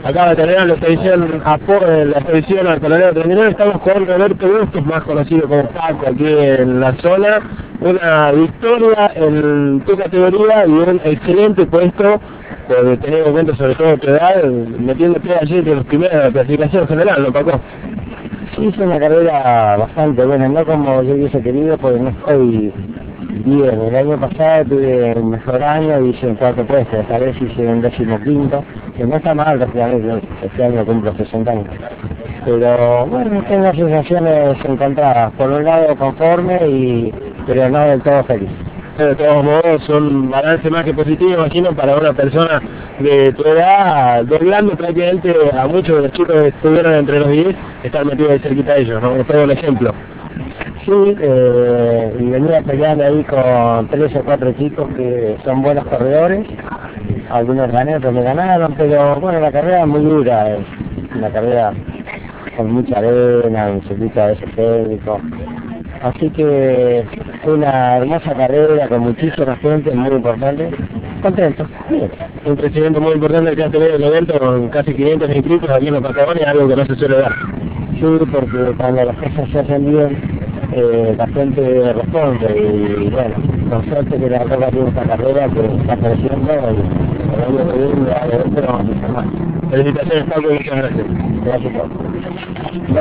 Acaba de tener la expedición al Colorado 39, estamos con Roberto Bustos, más conocido como Paco, aquí en la zona. Una victoria en tu categoría y un excelente puesto, teniendo en cuenta sobre todo tu edad, metiéndote allí entre los primeros de la clasificación general, ¿no, Paco? Sí, hice una carrera bastante buena, no como yo hubiese querido, porque no estoy bien. El año pasado tuve un mejor año y hice un cuarto puesto, esta vez hice un 15º, que no está mal, prácticamente, este año cumplo 60 años. Pero bueno, tengo sensaciones encontradas, por un lado conforme, pero no del todo feliz. De todos modos, son un balance más que positivo, imagino, para una persona de tu edad, doblando prácticamente a muchos de los chicos que estuvieron entre los 10, estar metidos ahí cerquita de ellos, ¿no? Esto es un ejemplo. Sí, y venía peleando ahí con 3 o 4 chicos que son buenos corredores, algunos gané, otros me ganaron, pero bueno, la carrera es muy dura, es una carrera con mucha arena, un circuito a veces técnico. Así que fue una hermosa carrera con muchísima gente, muy importante. Contento. Bien. Un crecimiento muy importante que ha tenido el evento con casi 500 inscritos aquí en la Patagonia, algo que no se suele dar. Sí, porque cuando las cosas se hacen bien, la gente responde y bueno, con suerte que la Roca tiene esta carrera que está creciendo y el año que viene vamos a hacer más. Felicitaciones, Pablo, y muchas gracias. Gracias a todos.